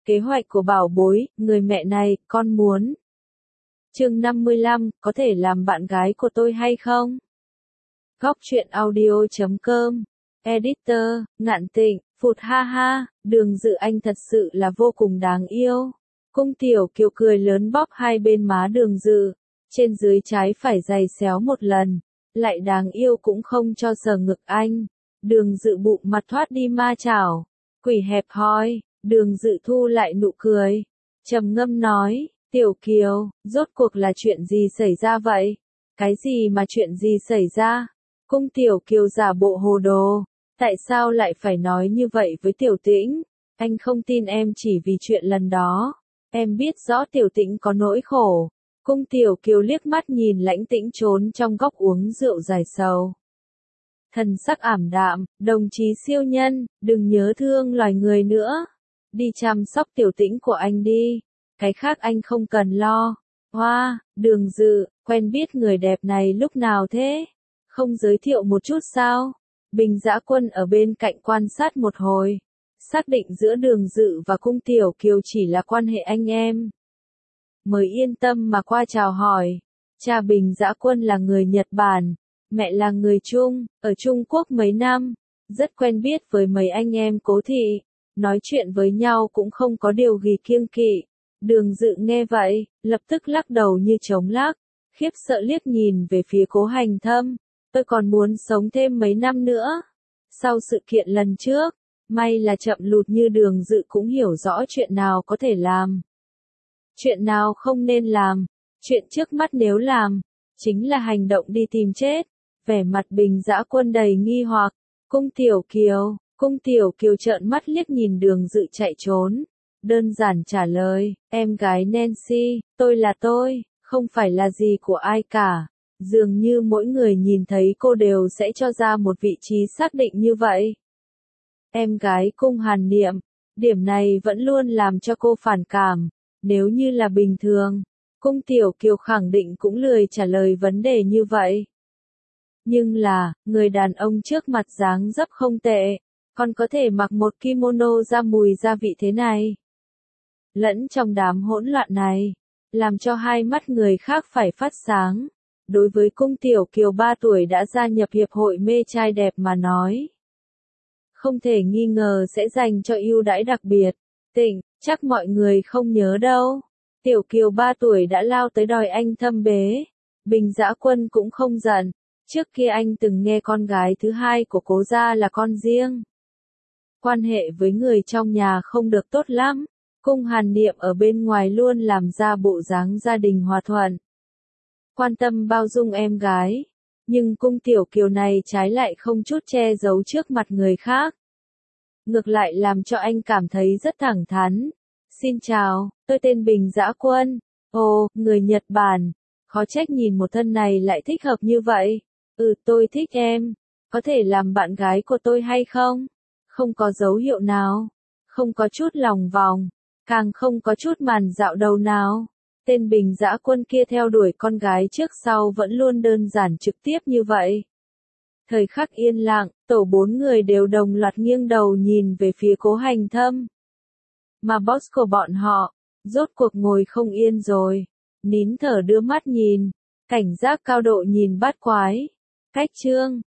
Kế hoạch của bảo bối, người mẹ này, con muốn. Chương 55, có thể làm bạn gái của tôi hay không? Góc truyện audio.com. Editor, Ngạn Tịnh, phụt ha ha, Đường Dự Anh thật sự là vô cùng đáng yêu. Cung Tiểu Kiều cười lớn bóp hai bên má Đường Dự, trên dưới trái phải giày xéo một lần, lại đáng yêu cũng không cho sờ ngực anh. Đường Dự bụng mặt thoát đi ma chảo, quỷ hẹp hòi. Đường Dự thu lại nụ cười, trầm ngâm nói, Tiểu Kiều, rốt cuộc là chuyện gì xảy ra vậy? Cái gì mà chuyện gì xảy ra? Cung Tiểu Kiều giả bộ hồ đồ, tại sao lại phải nói như vậy với Tiểu Tĩnh? Anh không tin em chỉ vì chuyện lần đó, em biết rõ Tiểu Tĩnh có nỗi khổ. Cung Tiểu Kiều liếc mắt nhìn Lãnh Tĩnh trốn trong góc uống rượu giải sầu. Thần sắc ảm đạm, đồng chí siêu nhân, đừng nhớ thương loài người nữa. Đi chăm sóc Tiểu Tĩnh của anh đi, cái khác anh không cần lo. Hoa, Đường Dự, quen biết người đẹp này lúc nào thế? Không giới thiệu một chút sao? Bình Dã Quân ở bên cạnh quan sát một hồi, xác định giữa Đường Dự và Cung Tiểu Kiều chỉ là quan hệ anh em, mới yên tâm mà qua chào hỏi. Cha Bình Dã Quân là người Nhật Bản, mẹ là người Trung, ở Trung Quốc mấy năm, rất quen biết với mấy anh em Cố thị. Nói chuyện với nhau cũng không có điều gì kiêng kỵ. Đường Dự nghe vậy, lập tức lắc đầu như trống lắc, khiếp sợ liếc nhìn về phía Cố Hành Thâm. Tôi còn muốn sống thêm mấy năm nữa. Sau sự kiện lần trước, may là chậm lụt như Đường Dự cũng hiểu rõ chuyện nào có thể làm, chuyện nào không nên làm. Chuyện trước mắt nếu làm, chính là hành động đi tìm chết. Vẻ mặt Bình Dã Quân đầy nghi hoặc. Cung Tiểu Kiều trợn mắt liếc nhìn Đường Dự chạy trốn, đơn giản trả lời, em gái Nancy, tôi là tôi, không phải là gì của ai cả. Dường như mỗi người nhìn thấy cô đều sẽ cho ra một vị trí xác định như vậy. Em gái Cung Hàn Niệm, điểm này vẫn luôn làm cho cô phản cảm. Nếu như là bình thường, Cung Tiểu Kiều khẳng định cũng lười trả lời vấn đề như vậy. Nhưng là, người đàn ông trước mặt dáng dấp không tệ, còn có thể mặc một kimono ra mùi gia vị thế này. Lẫn trong đám hỗn loạn này, làm cho hai mắt người khác phải phát sáng. Đối với Cung Tiểu Kiều 3 tuổi đã gia nhập hiệp hội mê trai đẹp mà nói, không thể nghi ngờ sẽ dành cho ưu đãi đặc biệt. Tịnh, chắc mọi người không nhớ đâu. Tiểu Kiều 3 tuổi đã lao tới đòi anh thâm bế. Bình Dã Quân cũng không giận. Trước kia anh từng nghe con gái thứ hai của Cố gia là con riêng. Quan hệ với người trong nhà không được tốt lắm. Cung Hàn Niệm ở bên ngoài luôn làm ra bộ dáng gia đình hòa thuận, quan tâm bao dung em gái. Nhưng Cung Tiểu Kiều này trái lại không chút che giấu trước mặt người khác. Ngược lại làm cho anh cảm thấy rất thẳng thắn. Xin chào, tôi tên Bình Dã Quân. Ồ, người Nhật Bản. Khó trách nhìn một thân này lại thích hợp như vậy. Tôi thích em. Có thể làm bạn gái của tôi hay không? Không có dấu hiệu nào. Không có chút lòng vòng. Càng không có chút màn dạo đầu nào. Tên Bình Dã Quân kia theo đuổi con gái trước sau vẫn luôn đơn giản trực tiếp như vậy. Thời khắc yên lặng, tổ 4 người đều đồng loạt nghiêng đầu nhìn về phía Cố Hành Thâm. Mà boss của bọn họ, rốt cuộc ngồi không yên rồi. Nín thở đưa mắt nhìn, cảnh giác cao độ nhìn bát quái. Cách chương